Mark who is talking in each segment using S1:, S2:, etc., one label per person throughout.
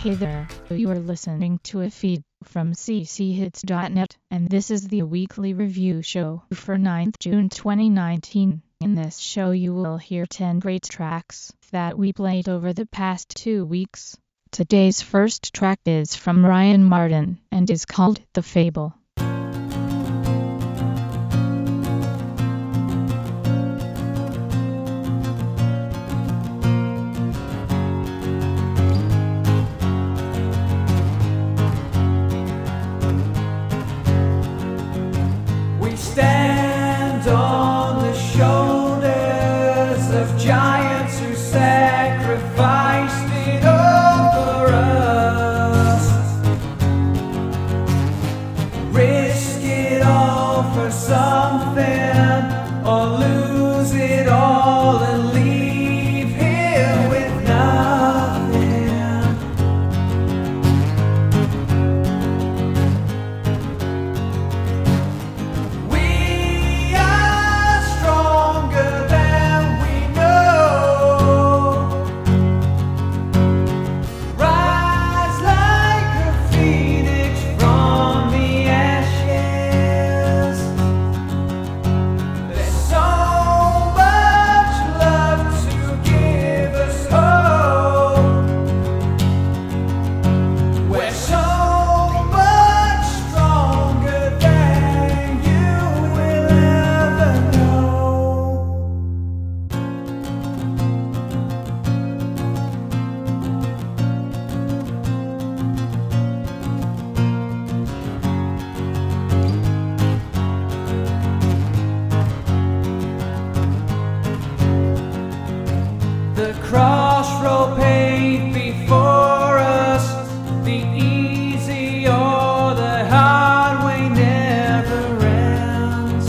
S1: Hey there, you are listening to a feed from cchits.net, and this is the weekly review show for 9th June 2019. In this show you will hear 10 great tracks that we played over the past 2 weeks. Today's first track is from Ryan Martin and is called The Fable.
S2: Stand on the shoulders of giants who sacrificed it all for us. Risk it all for something, or lose it all and leave here with nothing. Crossroad paved before us, the easy or the hard way never ends.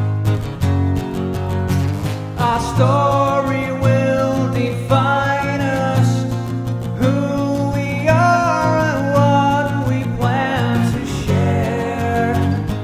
S2: Our story will define us, who we are and what we plan to share.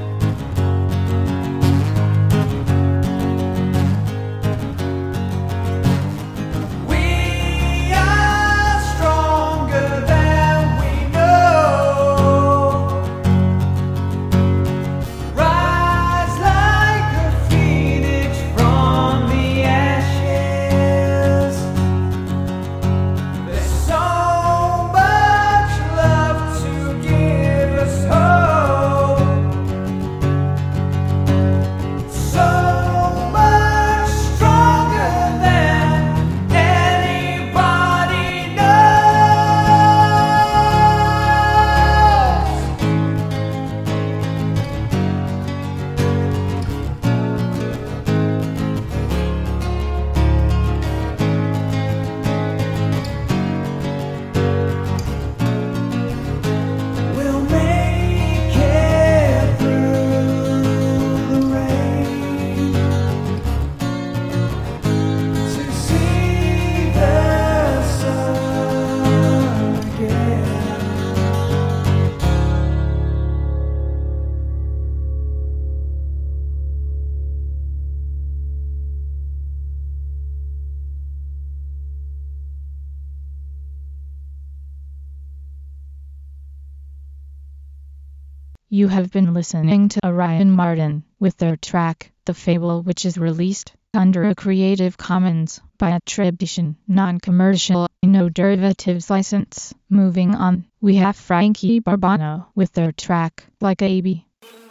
S1: You have been listening to Ryan Martin with their track, The Fable, which is released under a Creative Commons by attribution, non-commercial, no derivatives license. Moving on, we have Frankie Barbano with their track, Like a Baby.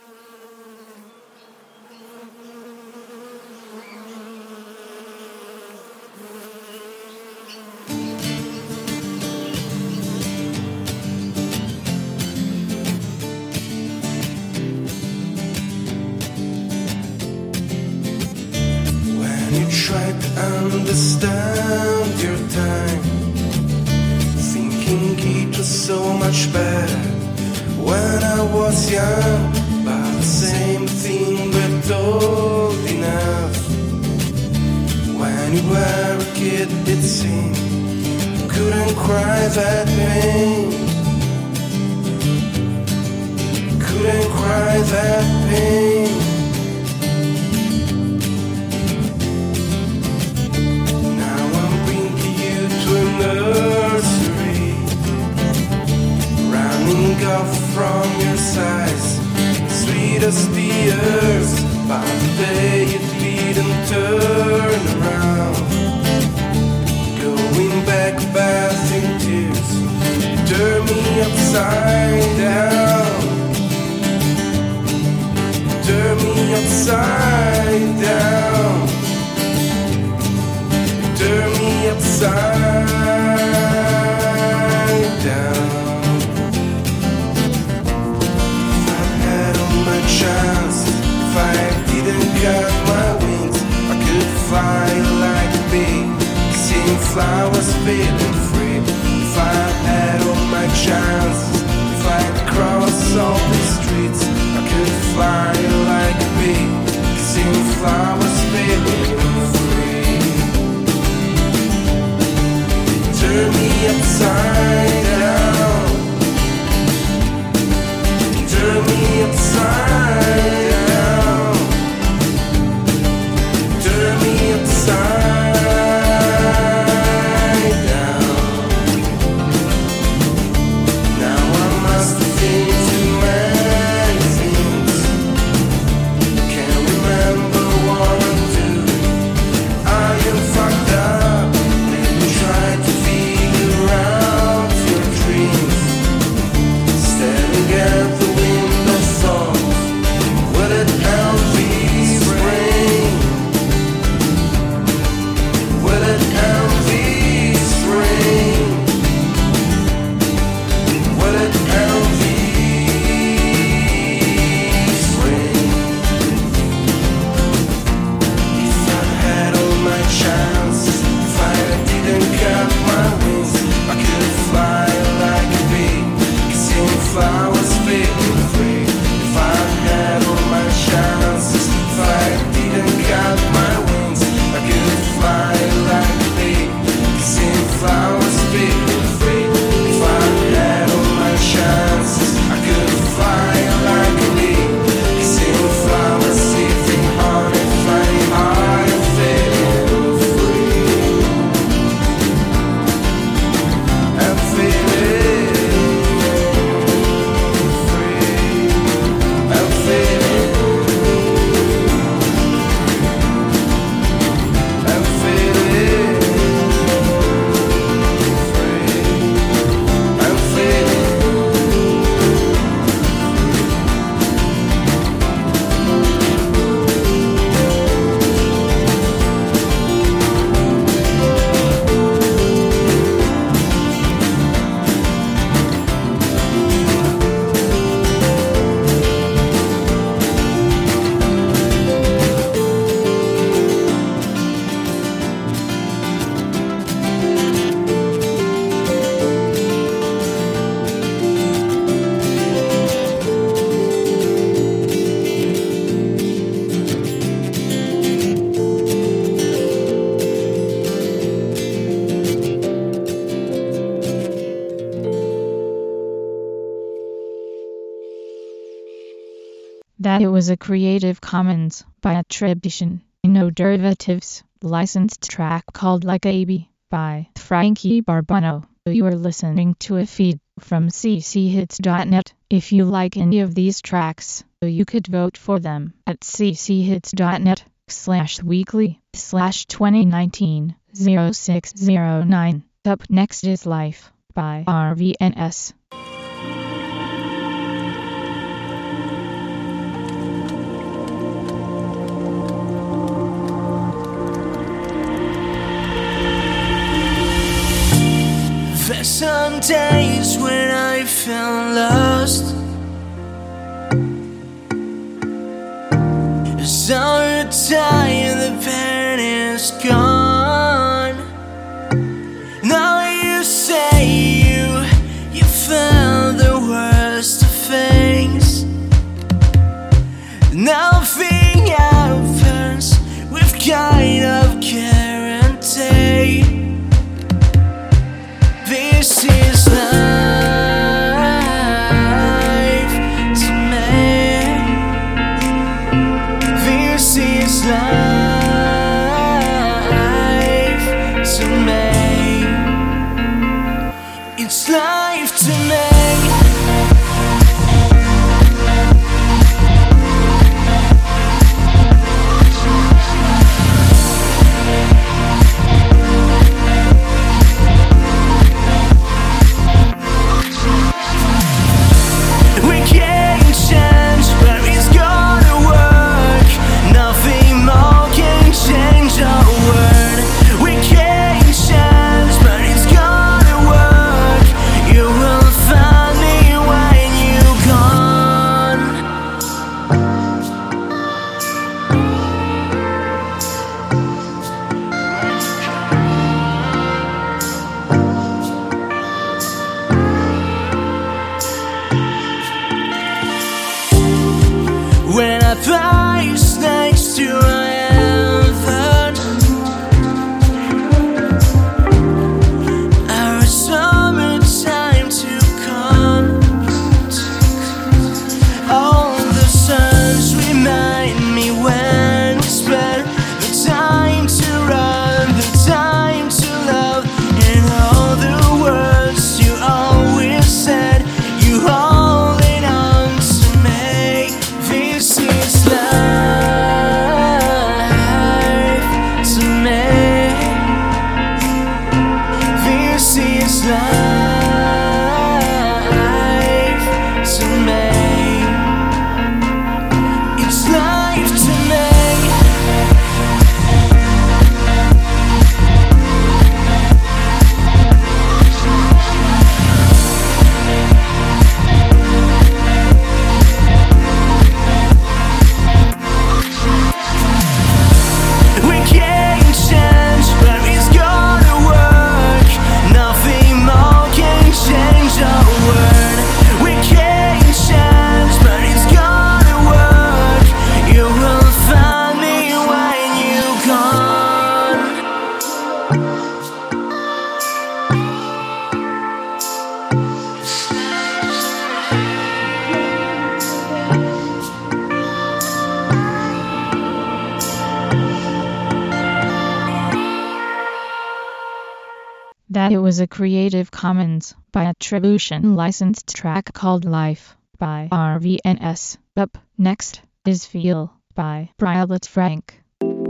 S3: Try to understand your time, thinking it was so much better when I was young, but the same thing but old enough. When you were a kid it seemed you couldn't cry that pain, couldn't cry that pain. Now I'm bringing you to a nursery upside down. Turn me upside down. Turn me upside down. If I had all my chance, if I didn't cut my wings, I could fly like a bee, seeing flowers feeling free. If I had all my chances, if I'd cross all the streets, I could fly like a bee, seeing flowers feeling free. Turn me upside down. Turn me upside down. Turn me upside down. Now I must think too many things. Can't remember what I'm doing. I am fucked up. Let me try to figure out your dreams. Staring at the window thoughts. Will it help these rain? Will it help these rain? Will it help these rain? If I had all my chances, if I didn't cut my wings, I could fly like a bee, seeing flowers feeling free. If I had all my chances, if I didn't cut my wings, I could fly like a bee, seeing flowers feeling free. If I had all my chances, I could fly like a bee, seeing flowers, sipping honey, flying high and feeling free. I'm feeling free. I'm feeling. I'm feeling free. I'm feeling.
S1: That it was a Creative Commons by attribution, no derivatives, licensed track called Like a Bee by Frankie Barbano. You are listening to a feed from cchits.net. If you like any of these tracks, you could vote for them at cchits.net/weekly/2019-0609. Up next is Life by RVNS.
S4: There's some days when I feel lost. So tired, the pain is gone. Now you say you found the worst of things. Nothing happens with kind of guarantee. This is life to me. This is life to me. It's life to me.
S1: that it was a Creative Commons by attribution licensed track called Life by RVNS. Up next is Feel by Violet Frank.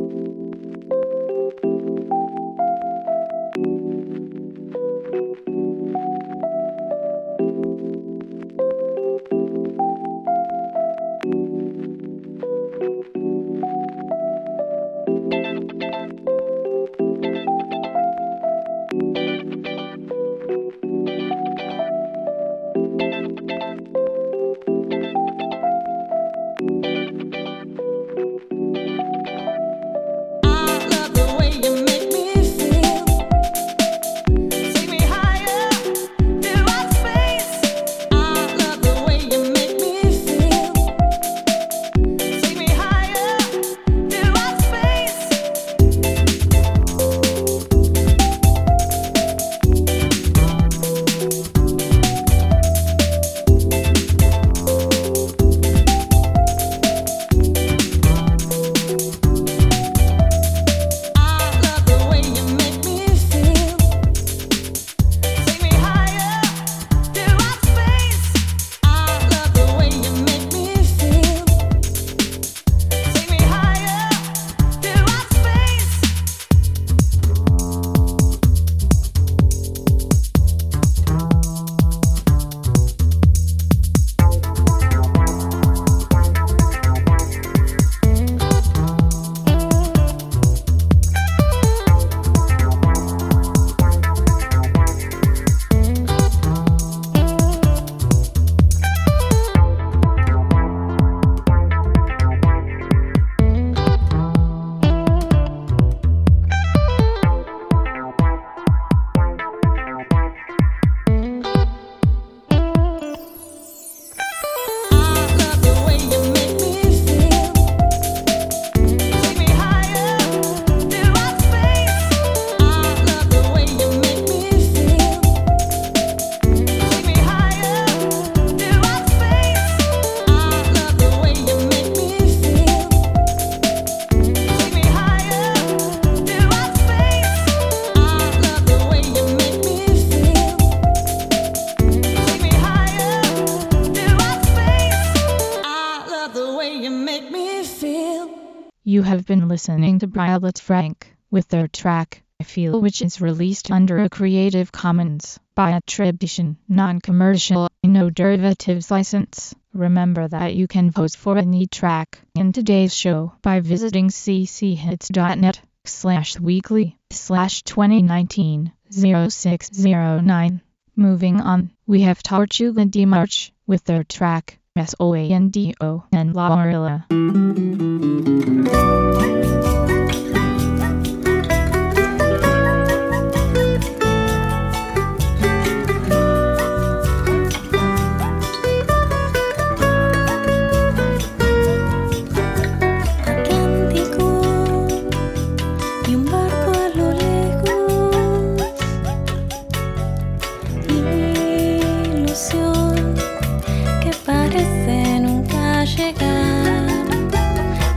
S1: You have been listening to Violet Frank with their track, I Feel, which is released under a Creative Commons by attribution, non-commercial, no derivatives license. Remember that you can vote for any track in today's show by visiting cchits.net/weekly/2019-0609. Moving on, we have Tortuga de March with their track, Soando and La Orilla.
S5: Parece nunca llegar.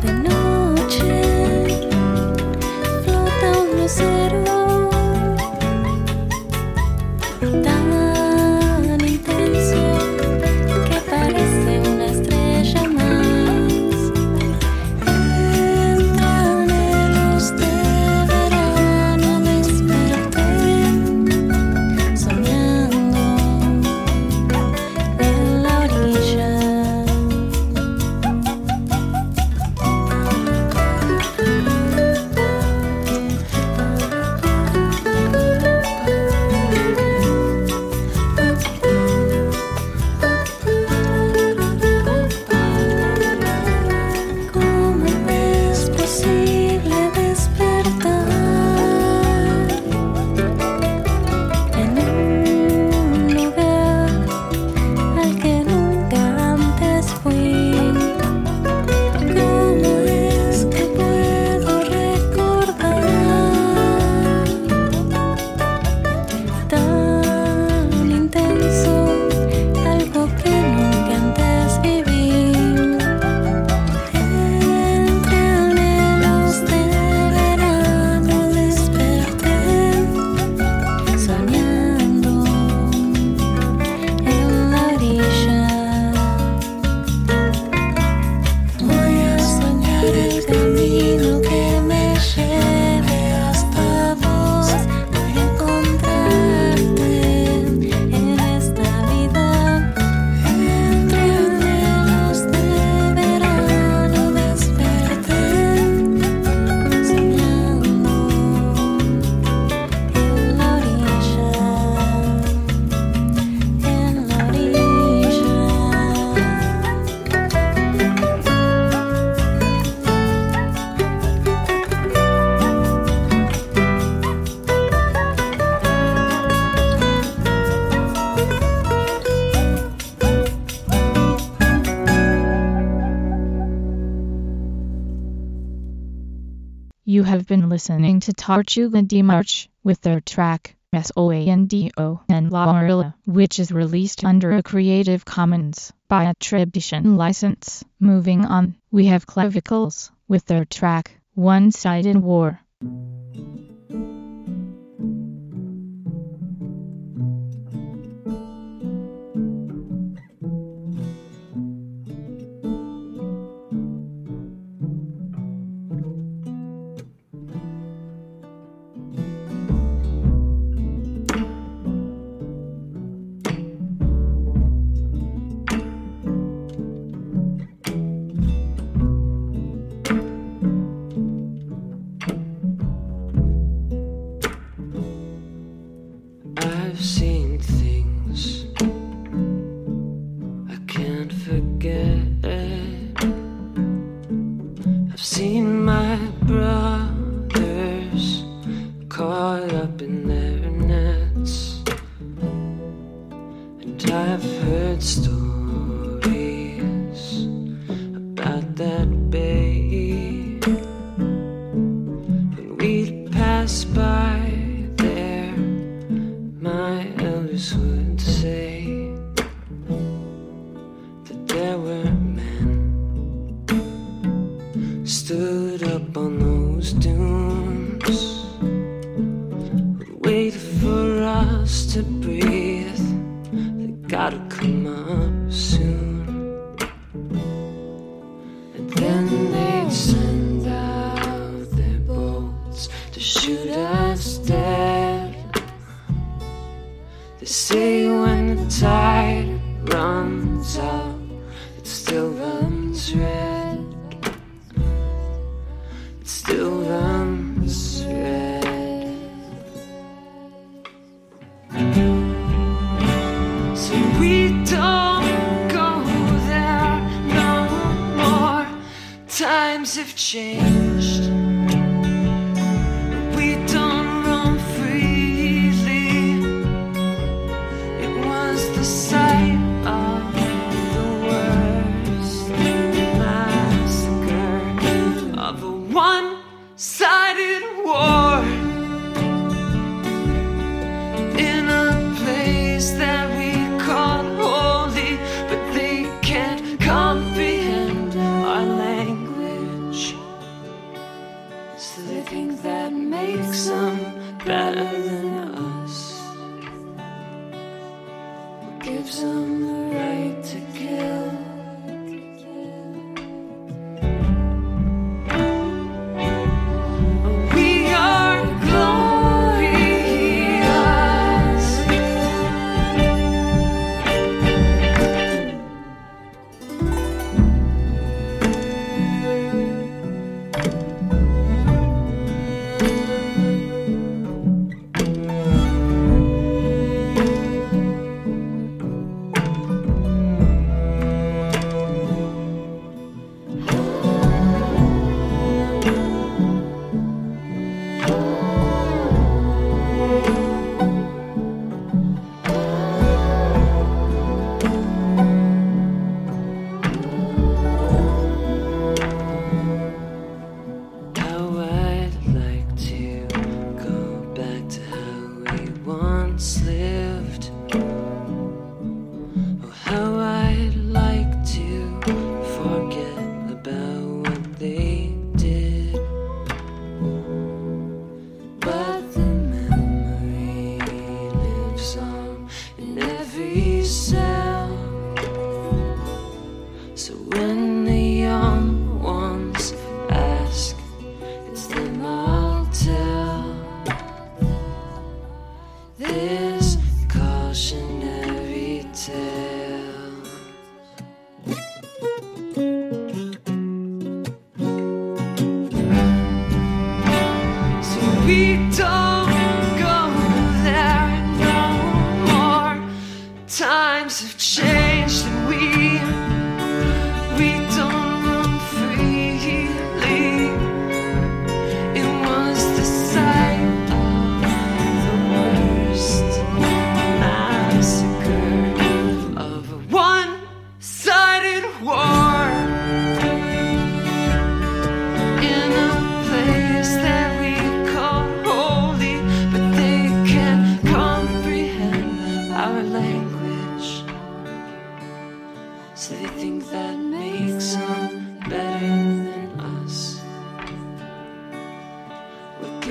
S1: You have been listening to Tortuga de March with their track Soando en la Orilla, which is released under a Creative Commons by attribution license. Moving on, we have Clavicles with their track One-Sided War.
S4: I've seen things I can't forget. I've seen my brothers caught up in their nets, and I've heard stories about that bay when we'd pass by. My elders would say that there were men stood up on those dunes, would wait for us to breathe. They gotta come up soon, and then they'd send out their boats to shoot us dead. They say when the tide runs out, it still runs red. It still runs red. So we don't go there no more. Times have changed. We don't roam freely. The sight of the worst massacre of a one-sided war in a place that we call holy, but they can't comprehend our language. So they think that makes them better than us. Gives them the right to kill. We are glorious.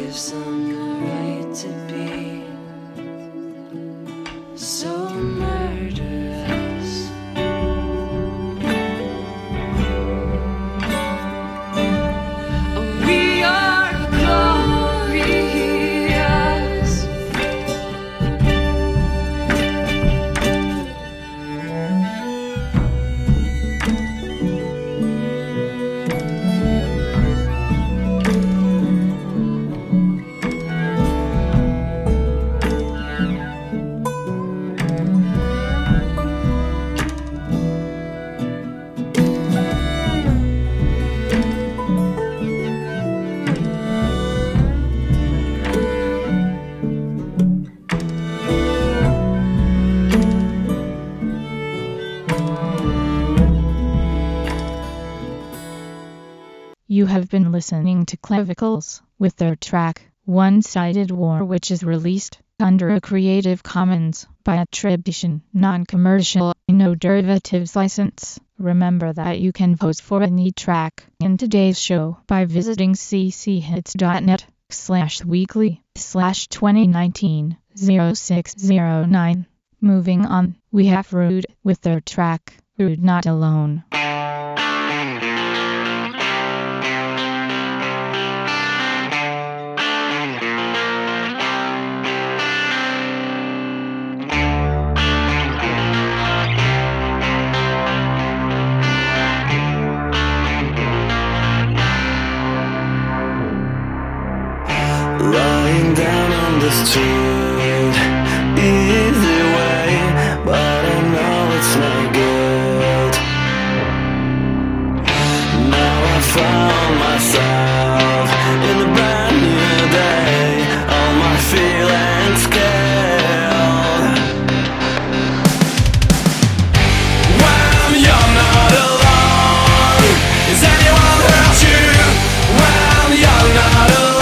S4: gives them the right to be so murderous. We are glorious.
S1: You have been listening to Clavicles with their track One-Sided War, which is released under a Creative Commons by attribution, non-commercial, no derivatives license. Remember that you can vote for any track in today's show by visiting cchits.net/weekly/2019-0609. Moving on, we have Rude with their track Rude Not Alone.
S3: Lying down on the street, easy way, but I know it's not good. Now I found myself in a brand new day, all my feelings killed. When you're not alone, is anyone hurt you? When you're not alone,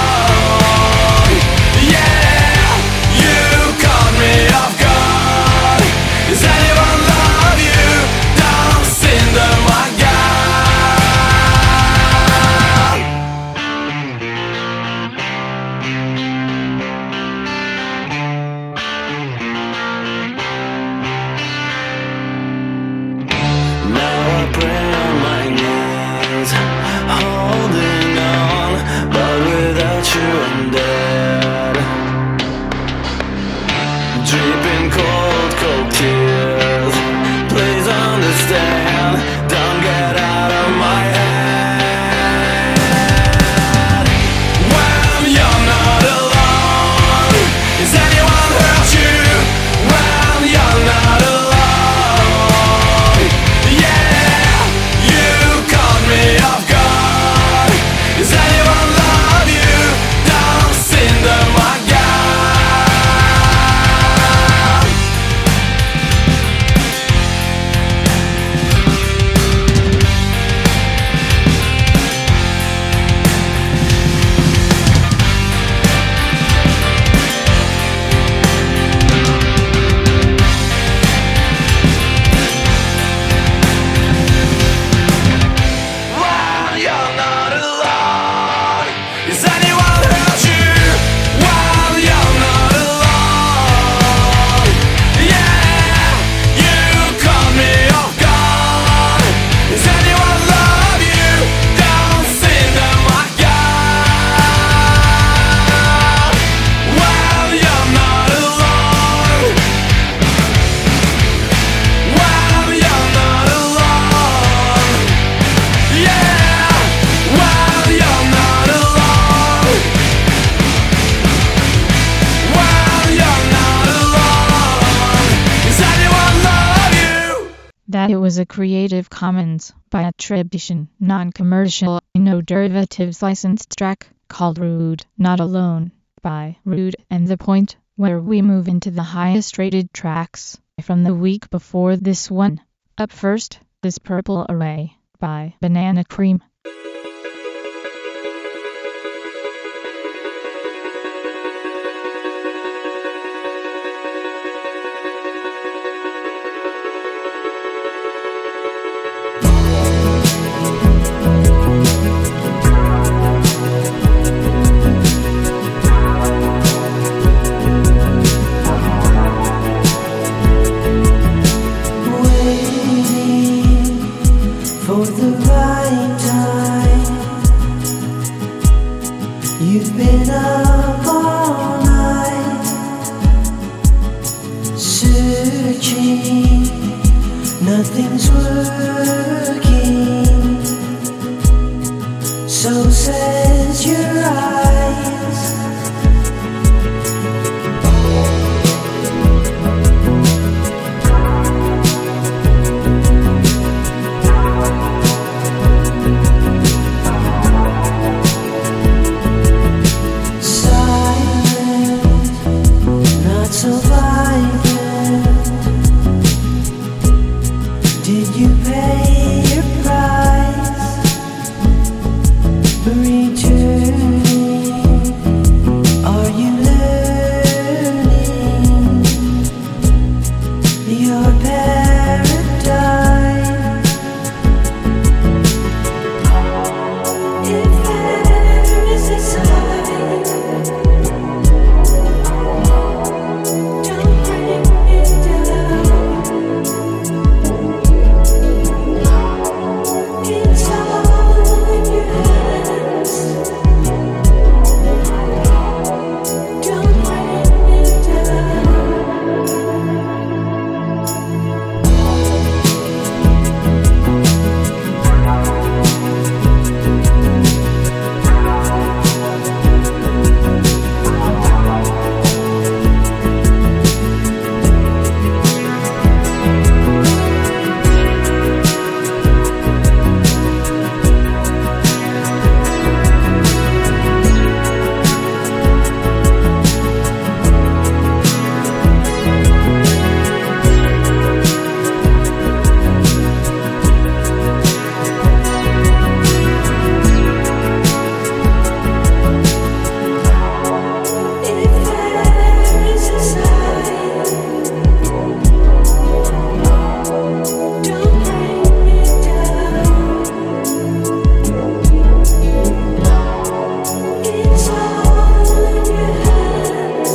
S1: That it was a Creative Commons by attribution, non-commercial, no derivatives licensed track called Rude Not Alone by Rude, and the point where we move into the highest rated tracks from the week before this one. Up first is Purple Array by Banana Cream.
S5: been up all night, searching, nothing's working. So says your eyes. So vibrant. Did you pay your price for returning? Are you learning your paradigm? If there is a sign, don't bring it down. It's all in your hands. Don't bring it down. If there is a sign, don't bring it down. It's all in your hands.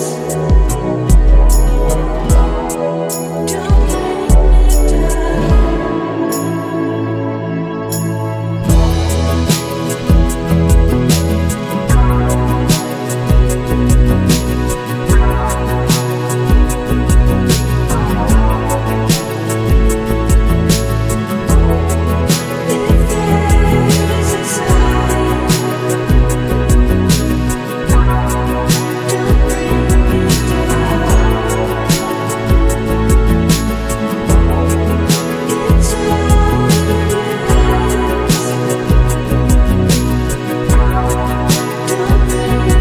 S5: Don't bring it down. If there is a sign, don't bring it down. It's all in your hands. Don't bring it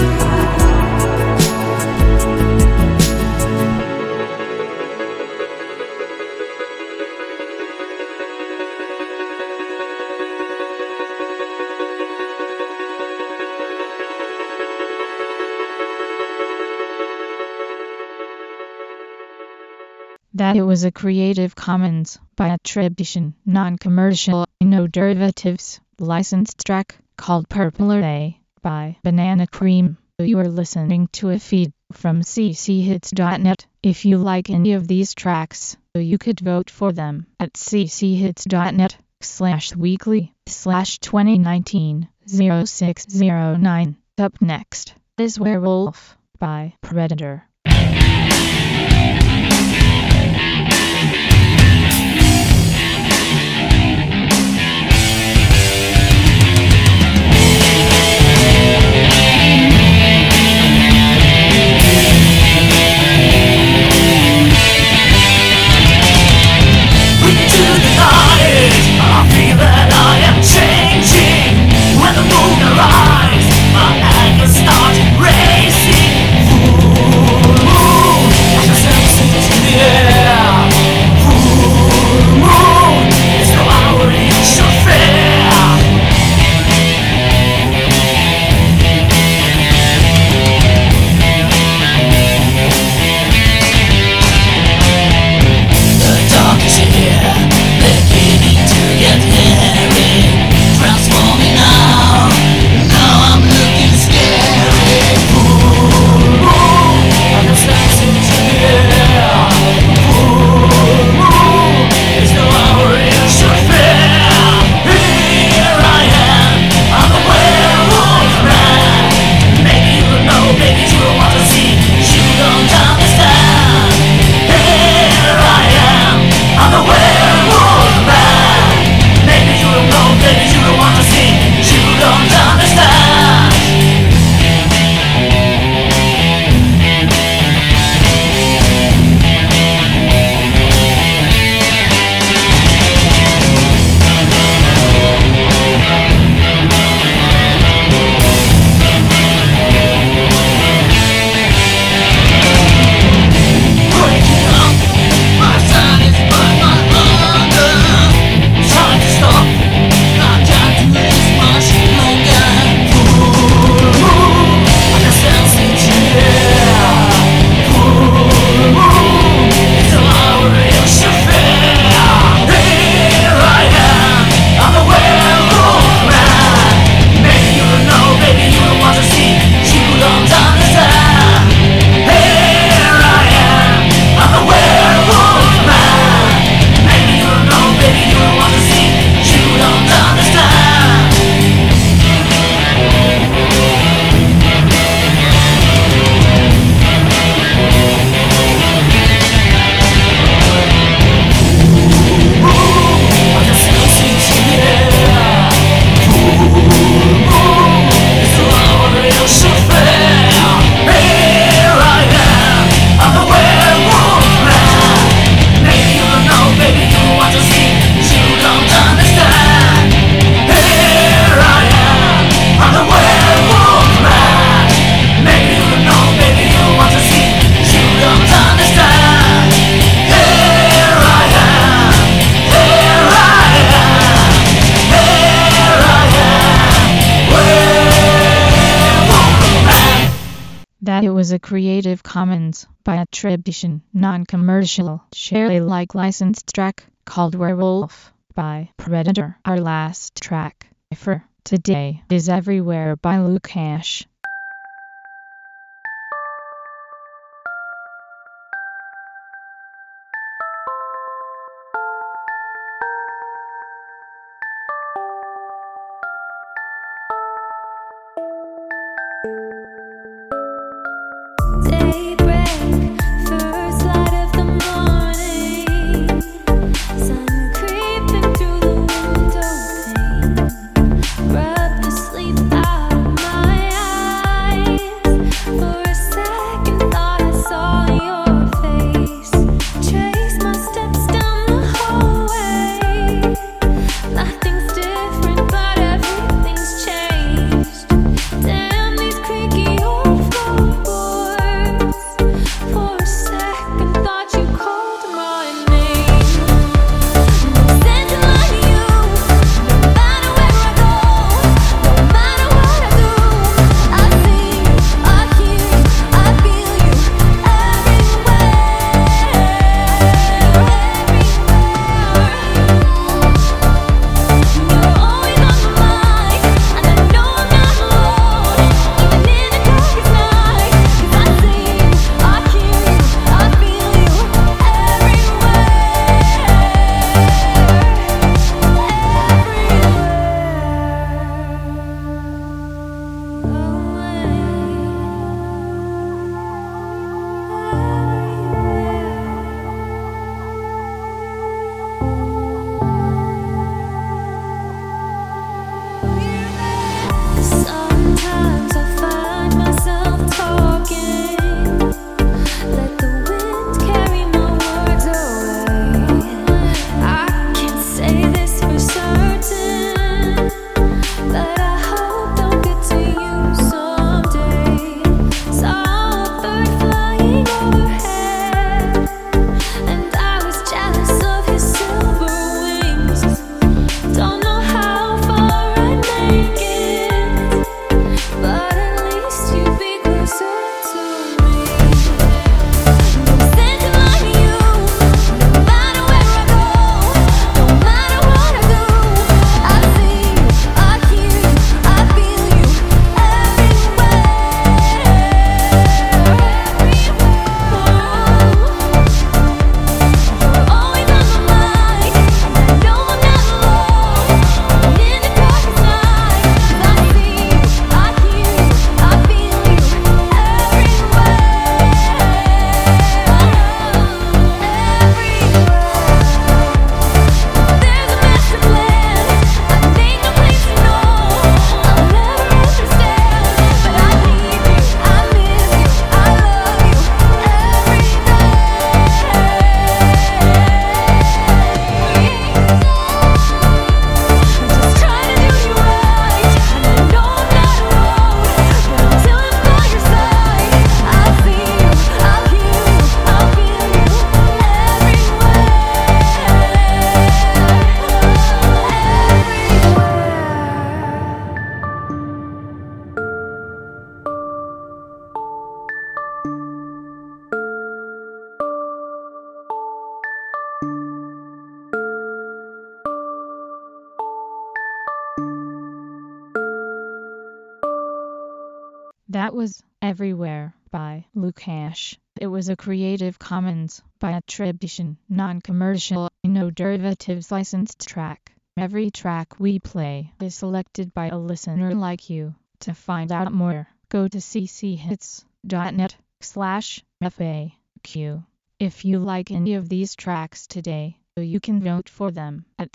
S1: That it was a Creative Commons by attribution, non-commercial, no derivatives, licensed track called Purple Ray by Banana Cream. You are listening to a feed from cchits.net. If you like any of these tracks, you could vote for them at cchits.net/weekly/2019-0609. Up next is Werewolf by Predator.
S6: Into the night, I feel that I am changing. When the moon arrives, my anger starts racing. Ooh, I can sense it in the air.
S1: that it was a Creative Commons by attribution, non-commercial, share Alike licensed track called Werewolf by Predator. Our last track for today is Everywhere by Lukash. That was Everywhere by Lukash. It was a Creative Commons by attribution, non-commercial, no derivatives licensed track. Every track we play is selected by a listener like you. To find out more, go to cchits.net/FAQ. If you like any of these tracks today, you can vote for them at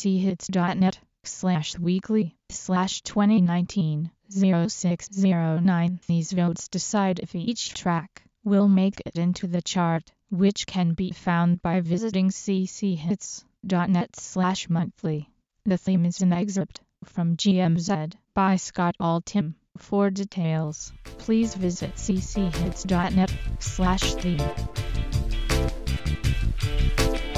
S1: cchits.net/weekly/2019-0609. These votes decide if each track will make it into the chart, which can be found by visiting cchits.net/monthly. The theme is an excerpt from GMZ by Scott Altham. For details, please visit cchits.net/theme.